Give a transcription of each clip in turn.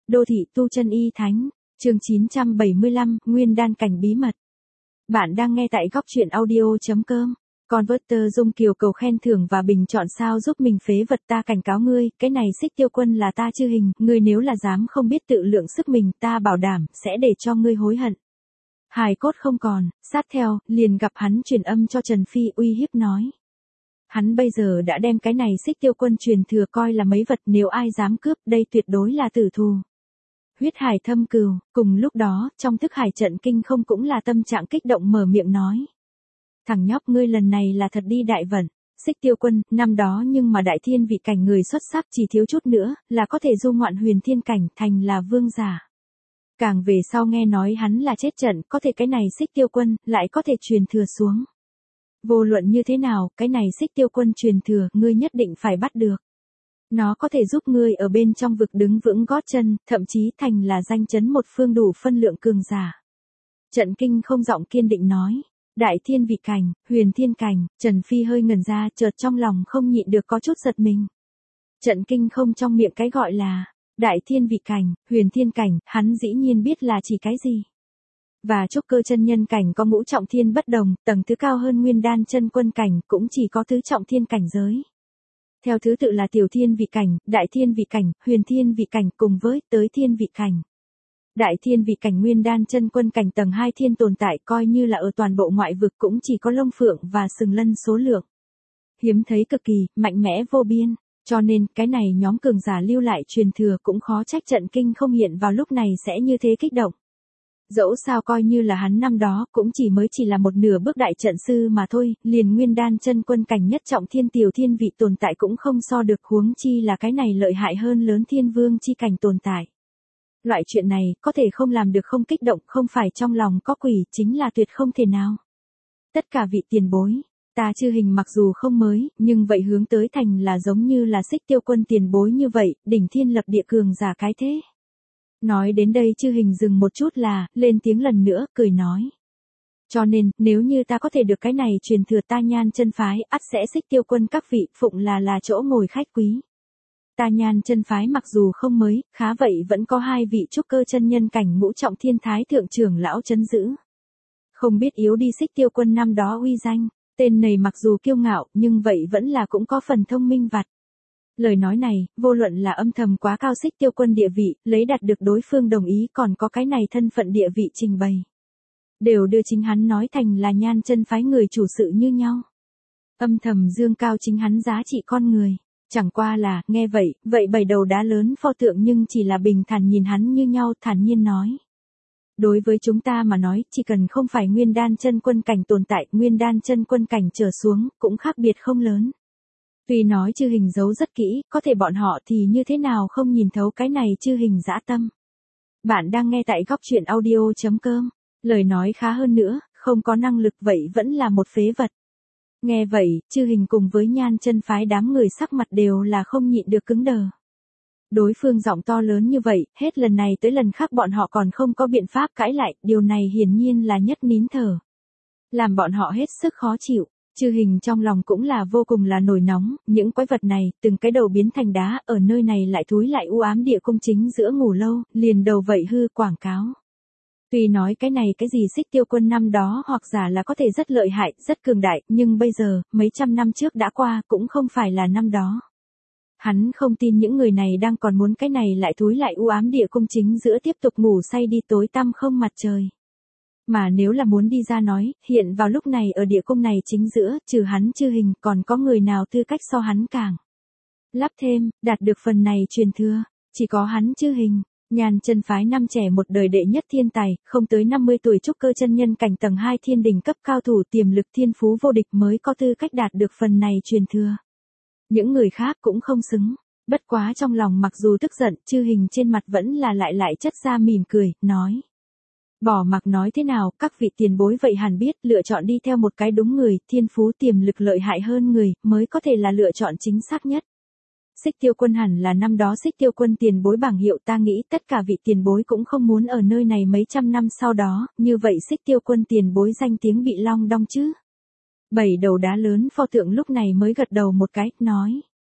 Đô thị tu chân y thánh, chương 975, Nguyên đan cảnh bí mật. Bạn đang nghe tại góc truyện audio.com. Converter Dung Kiều cầu khen thưởng và bình chọn sao giúp mình phế vật, ta cảnh cáo ngươi, cái này Xích Tiêu Quân là ta Chư Hình, ngươi nếu là dám không biết tự lượng sức mình, ta bảo đảm sẽ để cho ngươi hối hận. Hài cốt không còn, sát theo, liền gặp hắn truyền âm cho Trần Phi uy hiếp nói. Hắn bây giờ đã đem cái này Xích Tiêu Quân truyền thừa coi là mấy vật, nếu ai dám cướp, đây tuyệt đối là tử thù. Huyết hải thâm cừu, cùng lúc đó, trong thức hải trận kinh không cũng là tâm trạng kích động mở miệng nói. Thằng nhóc ngươi lần này là thật đi đại vận, Xích Tiêu Quân, năm đó nhưng mà đại thiên vị cảnh người xuất sắc chỉ thiếu chút nữa, là có thể du ngoạn huyền thiên cảnh thành là vương giả. Càng về sau nghe nói hắn là chết trận, có thể cái này Xích Tiêu Quân, lại có thể truyền thừa xuống. Vô luận như thế nào, cái này Xích Tiêu Quân truyền thừa, ngươi nhất định phải bắt được. Nó có thể giúp ngươi ở bên trong vực đứng vững gót chân, thậm chí thành là danh chấn một phương đủ phân lượng cường giả. Trận kinh không giọng kiên định nói. Đại thiên vị cảnh, huyền thiên cảnh, Trần Phi hơi ngẩn ra, chợt trong lòng không nhịn được có chút giật mình. Trận kinh không trong miệng cái gọi là đại thiên vị cảnh, huyền thiên cảnh, hắn dĩ nhiên biết là chỉ cái gì. Và trúc cơ chân nhân cảnh có ngũ trọng thiên bất đồng, tầng thứ cao hơn nguyên đan chân quân cảnh cũng chỉ có tứ trọng thiên cảnh giới. Theo thứ tự là tiểu thiên vị cảnh, đại thiên vị cảnh, huyền thiên vị cảnh cùng với tới thiên vị cảnh. Đại thiên vị cảnh nguyên đan chân quân cảnh tầng 2 thiên tồn tại coi như là ở toàn bộ ngoại vực cũng chỉ có lông phượng và sừng lân số lượng. Hiếm thấy cực kỳ, mạnh mẽ vô biên, cho nên cái này nhóm cường giả lưu lại truyền thừa cũng khó trách trận kinh không hiện vào lúc này sẽ như thế kích động. Dẫu sao coi như là hắn năm đó cũng chỉ là một nửa bước đại trận sư mà thôi, liền nguyên đan chân quân cảnh nhất trọng thiên tiểu thiên vị tồn tại cũng không so được, huống chi là cái này lợi hại hơn lớn thiên vương chi cảnh tồn tại. Loại chuyện này có thể không làm được không kích động, không phải trong lòng có quỷ, chính là tuyệt không thể nào. Tất cả vị tiền bối, ta Chư Hình mặc dù không mới, nhưng vậy hướng tới thành là giống như là Xích Tiêu Quân tiền bối như vậy, đỉnh thiên lập địa cường giả cái thế. Nói đến đây Chư Hình dừng một chút là, lên tiếng lần nữa, cười nói. Cho nên, nếu như ta có thể được cái này truyền thừa ta Nhan chân phái, ắt sẽ Xích Tiêu Quân các vị, phụng là chỗ ngồi khách quý. Ta Nhan chân phái mặc dù không mới, khá vậy vẫn có 2 vị trúc cơ chân nhân cảnh ngũ trọng thiên thái thượng trưởng lão trấn giữ. Không biết yếu đi Xích Tiêu Quân năm đó uy danh, tên này mặc dù kiêu ngạo, nhưng vậy vẫn là cũng có phần thông minh vặt. Lời nói này, vô luận là âm thầm quá cao Xích Tiêu Quân địa vị, lấy đạt được đối phương đồng ý, còn có cái này thân phận địa vị trình bày. Đều đưa chính hắn nói thành là Nhan chân phái người chủ sự như nhau. Âm thầm dương cao chính hắn giá trị con người. Chẳng qua là, nghe vậy, 7 đầu đá lớn pho tượng nhưng chỉ là bình thản nhìn hắn như nhau, thản nhiên nói. Đối với chúng ta mà nói, chỉ cần không phải nguyên đan chân quân cảnh tồn tại, nguyên đan chân quân cảnh trở xuống, cũng khác biệt không lớn. Tuy nói Chư Hình giấu rất kỹ, có thể bọn họ thì như thế nào không nhìn thấu cái này Chư Hình dã tâm. Bạn đang nghe tại góc truyện audio.com, lời nói khá hơn nữa, không có năng lực vậy vẫn là một phế vật. Nghe vậy, Chư Hình cùng với Nhan chân phái đám người sắc mặt đều là không nhịn được cứng đờ. Đối phương giọng to lớn như vậy, hết lần này tới lần khác bọn họ còn không có biện pháp cãi lại, điều này hiển nhiên là nhất nín thở. Làm bọn họ hết sức khó chịu, Chư Hình trong lòng cũng là vô cùng là nổi nóng, những quái vật này, từng cái đầu biến thành đá, ở nơi này lại thúi lại u ám địa cung chính giữa ngủ lâu, liền đầu vậy hư quảng cáo. Tuy nói cái này cái gì Xích Tiêu Quân năm đó hoặc giả là có thể rất lợi hại, rất cường đại, nhưng bây giờ, mấy trăm năm trước đã qua, cũng không phải là năm đó. Hắn không tin những người này đang còn muốn cái này lại thúi lại u ám địa cung chính giữa tiếp tục ngủ say đi tối tăm không mặt trời. Mà nếu là muốn đi ra nói, hiện vào lúc này ở địa cung này chính giữa, trừ hắn Chư Hình, còn có người nào tư cách so hắn càng. Lắp thêm, đạt được phần này truyền thừa, chỉ có hắn Chư Hình. Nhan chân phái năm trẻ một đời đệ nhất thiên tài, không tới 50 tuổi trúc cơ chân nhân cảnh tầng 2 thiên đỉnh cấp cao thủ tiềm lực thiên phú vô địch mới có tư cách đạt được phần này truyền thừa. Những người khác cũng không xứng, bất quá trong lòng mặc dù tức giận, Chư Hình trên mặt vẫn là lại chất ra mỉm cười, nói. Bỏ mặc nói thế nào, các vị tiền bối vậy hẳn biết, lựa chọn đi theo một cái đúng người, thiên phú tiềm lực lợi hại hơn người, mới có thể là lựa chọn chính xác nhất. Xích Tiêu Quân hẳn là năm đó Xích Tiêu Quân tiền bối bảng hiệu, ta nghĩ tất cả vị tiền bối cũng không muốn ở nơi này mấy trăm năm sau đó, như vậy Xích Tiêu Quân tiền bối danh tiếng bị long đong chứ. 7 đầu đá lớn pho tượng lúc này mới gật đầu một cái, nói.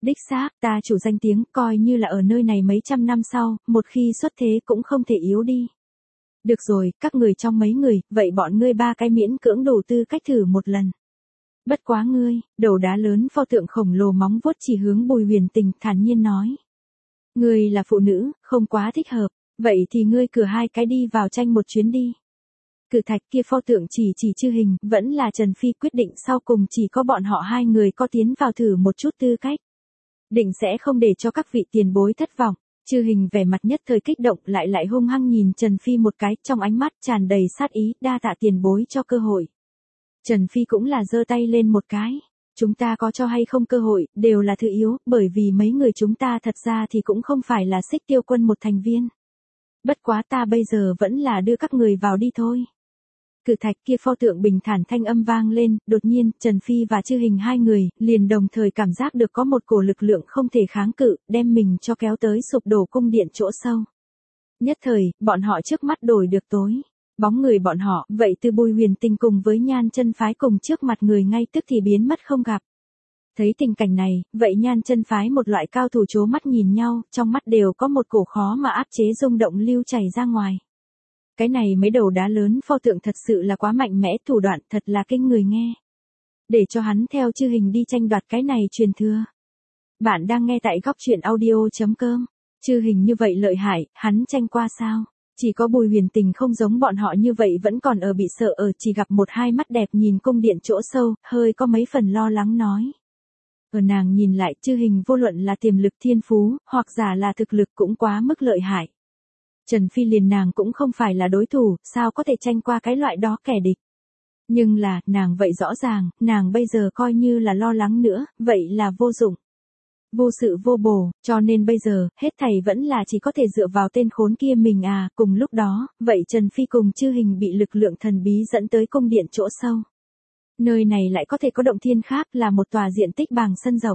Đích xác, ta chủ danh tiếng coi như là ở nơi này mấy trăm năm sau, một khi xuất thế cũng không thể yếu đi. Được rồi, các người trong mấy người, vậy bọn ngươi ba cái miễn cưỡng đủ tư cách thử một lần. Bất quá ngươi, đầu đá lớn pho tượng khổng lồ móng vuốt chỉ hướng Bùi Huyền Tình thản nhiên nói. Ngươi là phụ nữ, không quá thích hợp, vậy thì ngươi cử hai cái đi vào tranh một chuyến đi. Cử thạch kia pho tượng chỉ Chư Hình, vẫn là Trần Phi quyết định sau cùng chỉ có bọn họ hai người có tiến vào thử một chút tư cách. Định sẽ không để cho các vị tiền bối thất vọng. Chư Hình vẻ mặt nhất thời kích động lại hung hăng nhìn Trần Phi một cái, trong ánh mắt tràn đầy sát ý, đa tạ tiền bối cho cơ hội. Trần Phi cũng là giơ tay lên một cái. Chúng ta có cho hay không cơ hội, đều là thứ yếu, bởi vì mấy người chúng ta thật ra thì cũng không phải là Xích Tiêu Quân một thành viên. Bất quá ta bây giờ vẫn là đưa các người vào đi thôi. Cự thạch kia pho tượng bình thản thanh âm vang lên, đột nhiên, Trần Phi và Chư Hình hai người, liền đồng thời cảm giác được có một cổ lực lượng không thể kháng cự, đem mình cho kéo tới sụp đổ cung điện chỗ sâu. Nhất thời, bọn họ trước mắt đổi được tối. Bóng người bọn họ, vậy từ Bùi Huyền Tình cùng với Nhan Chân Phái cùng trước mặt người ngay tức thì biến mất không gặp. Thấy tình cảnh này, vậy Nhan Chân Phái một loại cao thủ chố mắt nhìn nhau, trong mắt đều có một cổ khó mà áp chế rung động lưu chảy ra ngoài. Cái này mấy đầu đá lớn pho tượng thật sự là quá mạnh mẽ, thủ đoạn thật là kinh người nghe. Để cho hắn theo Chư Hình đi tranh đoạt cái này truyền thừa. Bạn đang nghe tại góc truyện audio.com. Chư Hình như vậy lợi hại, hắn tranh qua sao? Chỉ có Bùi Huyền Tình không giống bọn họ như vậy vẫn còn ở bị sợ ở, chỉ gặp một hai mắt đẹp nhìn cung điện chỗ sâu, hơi có mấy phần lo lắng nói. Ở nàng nhìn lại, Chư Hình vô luận là tiềm lực thiên phú, hoặc giả là thực lực cũng quá mức lợi hại. Trần Phi liền nàng cũng không phải là đối thủ, sao có thể tranh qua cái loại đó kẻ địch. Nhưng là, nàng vậy rõ ràng, nàng bây giờ coi như là lo lắng nữa, vậy là vô dụng. Vô sự vô bổ, cho nên bây giờ, hết thảy vẫn là chỉ có thể dựa vào tên khốn kia mình à, cùng lúc đó, vậy Trần Phi cùng Chư Hình bị lực lượng thần bí dẫn tới cung điện chỗ sâu. Nơi này lại có thể có động thiên khác là một tòa diện tích bằng sân rộng.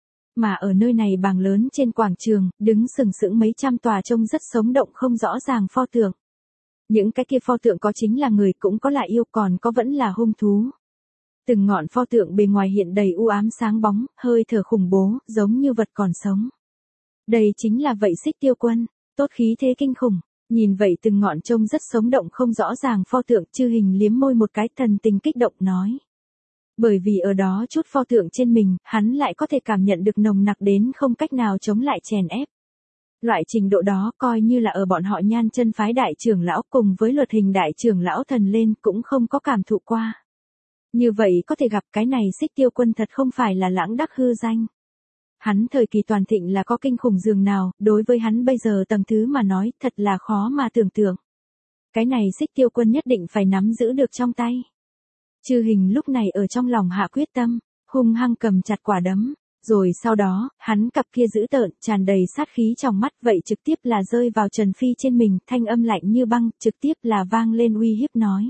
Mà ở nơi này bàng lớn trên quảng trường, đứng sừng sững mấy trăm tòa trông rất sống động không rõ ràng pho tượng. Những cái kia pho tượng có chính là người cũng có là yêu còn có vẫn là hung thú. Từng ngọn pho tượng bề ngoài hiện đầy u ám sáng bóng, hơi thở khủng bố, giống như vật còn sống. Đây chính là vậy Xích Tiêu Quân, tốt khí thế kinh khủng. Nhìn vậy từng ngọn trông rất sống động không rõ ràng pho tượng, Chư Hình liếm môi một cái thần tình kích động nói. Bởi vì ở đó chút pho tượng trên mình, hắn lại có thể cảm nhận được nồng nặc đến không cách nào chống lại chèn ép. Loại trình độ đó coi như là ở bọn họ Nhan Chân Phái đại trưởng lão cùng với Luật Hình đại trưởng lão thần lên cũng không có cảm thụ qua. Như vậy có thể gặp cái này Xích Tiêu Quân thật không phải là lãng đắc hư danh. Hắn thời kỳ toàn thịnh là có kinh khủng dường nào, đối với hắn bây giờ tầng thứ mà nói thật là khó mà tưởng tượng. Cái này Xích Tiêu Quân nhất định phải nắm giữ được trong tay. Chư Hình lúc này ở trong lòng hạ quyết tâm, hung hăng cầm chặt quả đấm, rồi sau đó, hắn cặp kia dữ tợn, tràn đầy sát khí trong mắt vậy trực tiếp là rơi vào Trần Phi trên mình, thanh âm lạnh như băng, trực tiếp là vang lên uy hiếp nói.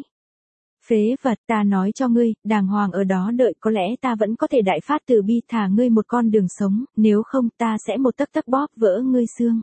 Phế vật, ta nói cho ngươi, đàng hoàng ở đó đợi có lẽ ta vẫn có thể đại phát từ bi thả ngươi một con đường sống, nếu không ta sẽ một tấc tấc bóp vỡ ngươi xương.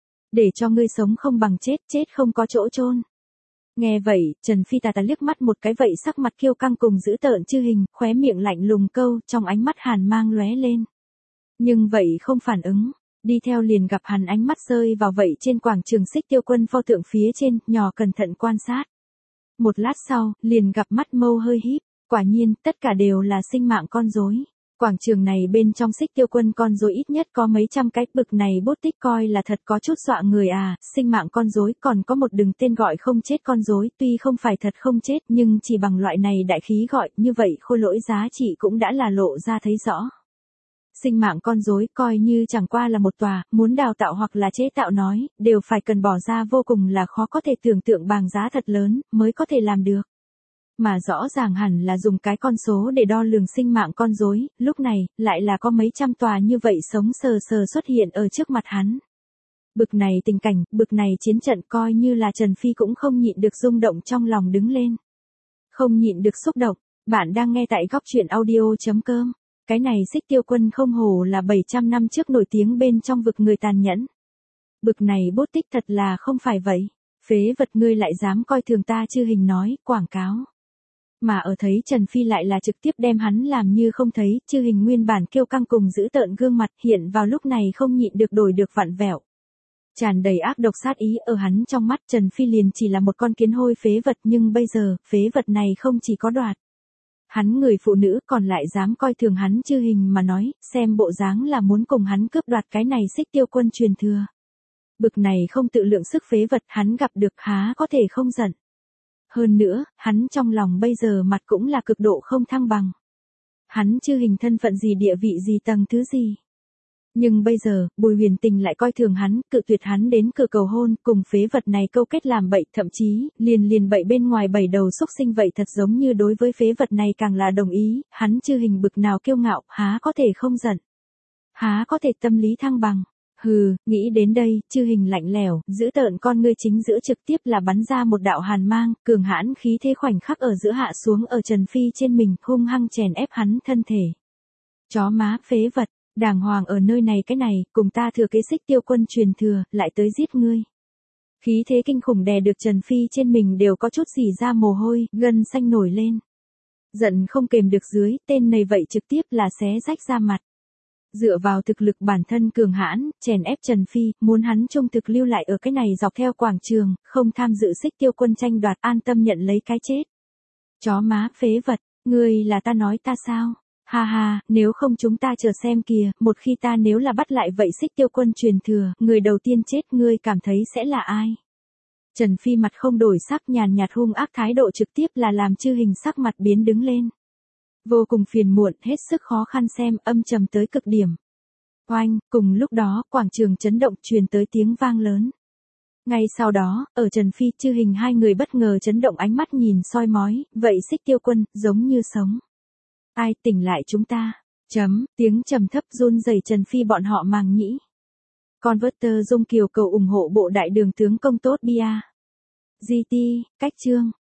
Để cho ngươi sống không bằng chết, chết không có chỗ chôn. Nghe vậy, Trần Phi tà liếc mắt một cái vậy sắc mặt kiêu căng cùng giữ tợn Chư Hình, khóe miệng lạnh lùng câu, trong ánh mắt hàn mang lóe lên. Nhưng vậy không phản ứng, đi theo liền gặp hắn ánh mắt rơi vào vậy trên quảng trường Xích Tiêu Quân pho tượng phía trên, nhỏ cẩn thận quan sát. Một lát sau, liền gặp mắt mâu hơi híp, quả nhiên, tất cả đều là sinh mạng con rối. Quảng trường này bên trong Xích Tiêu Quân con rối ít nhất có mấy trăm cái, bực này bút tích coi là thật có chút dọa người à, sinh mạng con rối còn có một đường tên gọi không chết con rối, tuy không phải thật không chết nhưng chỉ bằng loại này đại khí gọi như vậy khôi lỗi giá trị cũng đã là lộ ra thấy rõ. Sinh mạng con rối coi như chẳng qua là một tòa, muốn đào tạo hoặc là chế tạo nói, đều phải cần bỏ ra vô cùng là khó có thể tưởng tượng bằng giá thật lớn, mới có thể làm được. Mà rõ ràng hẳn là dùng cái con số để đo lường sinh mạng con rối, lúc này, lại là có mấy trăm tòa như vậy sống sờ sờ xuất hiện ở trước mặt hắn. Bực này tình cảnh, bực này chiến trận coi như là Trần Phi cũng không nhịn được rung động trong lòng đứng lên. Không nhịn được xúc động, bạn đang nghe tại góc truyện audio.com. Cái này Xích Tiêu Quân không hổ là 700 năm trước nổi tiếng bên trong vực người tàn nhẫn. Bực này bút tích thật là không phải vậy. Phế vật ngươi lại dám coi thường ta, Chư Hình nói, quảng cáo. Mà ở thấy Trần Phi lại là trực tiếp đem hắn làm như không thấy, Chư Hình nguyên bản kiêu căng cùng giữ tợn gương mặt hiện vào lúc này không nhịn được đổi được vặn vẹo. Tràn đầy ác độc sát ý ở hắn trong mắt Trần Phi liền chỉ là một con kiến hôi phế vật, nhưng bây giờ, phế vật này không chỉ có đoạt hắn người phụ nữ còn lại dám coi thường hắn Chư Hình mà nói, xem bộ dáng là muốn cùng hắn cướp đoạt cái này Xích Tiêu Quân truyền thừa. Bực này không tự lượng sức phế vật hắn gặp được há có thể không giận. Hơn nữa, hắn trong lòng bây giờ mặt cũng là cực độ không thăng bằng. Hắn Chư Hình thân phận gì, địa vị gì, tầng thứ gì. Nhưng bây giờ, Bùi Huyền Tình lại coi thường hắn, cự tuyệt hắn đến cửa cầu hôn, cùng phế vật này câu kết làm bậy, thậm chí, liền bậy bên ngoài 7 đầu xúc sinh vậy, thật giống như đối với phế vật này càng là đồng ý, hắn Chư Hình bực nào kiêu ngạo, há có thể không giận. Há có thể tâm lý thăng bằng. Hừ, nghĩ đến đây, Chư Hình lạnh lẽo, giữ tợn con ngươi chính giữa trực tiếp là bắn ra một đạo hàn mang, cường hãn khí thế khoảnh khắc ở giữa hạ xuống ở Trần Phi trên mình, hung hăng chèn ép hắn thân thể. Chó má phế vật, đàng hoàng ở nơi này cái này, cùng ta thừa kế Xích Tiêu Quân truyền thừa, lại tới giết ngươi. Khí thế kinh khủng đè được Trần Phi trên mình đều có chút rỉ ra mồ hôi, gân xanh nổi lên. Giận không kềm được dưới, tên này vậy trực tiếp là xé rách ra mặt. Dựa vào thực lực bản thân cường hãn, chèn ép Trần Phi, muốn hắn trung thực lưu lại ở cái này dọc theo quảng trường, không tham dự Xích Tiêu Quân tranh đoạt, an tâm nhận lấy cái chết. Chó má phế vật, ngươi là ta nói ta sao? Ha ha, nếu không chúng ta chờ xem kìa, một khi ta nếu là bắt lại vậy Xích Tiêu Quân truyền thừa, người đầu tiên chết ngươi cảm thấy sẽ là ai? Trần Phi mặt không đổi sắc, nhàn nhạt hung ác thái độ trực tiếp là làm Chư Hình sắc mặt biến đứng lên. Vô cùng phiền muộn, hết sức khó khăn xem, âm trầm tới cực điểm. Oanh, cùng lúc đó, quảng trường chấn động truyền tới tiếng vang lớn. Ngay sau đó, ở Trần Phi Chư Hình hai người bất ngờ chấn động ánh mắt nhìn soi mói, vậy Xích Tiêu Quân, giống như sống. Ai tỉnh lại chúng ta? Tiếng trầm thấp run rẩy Trần Phi bọn họ màng nhĩ. Converter Dung Kiều cầu ủng hộ bộ đại đường tướng công tốt bia. GT, cách chương.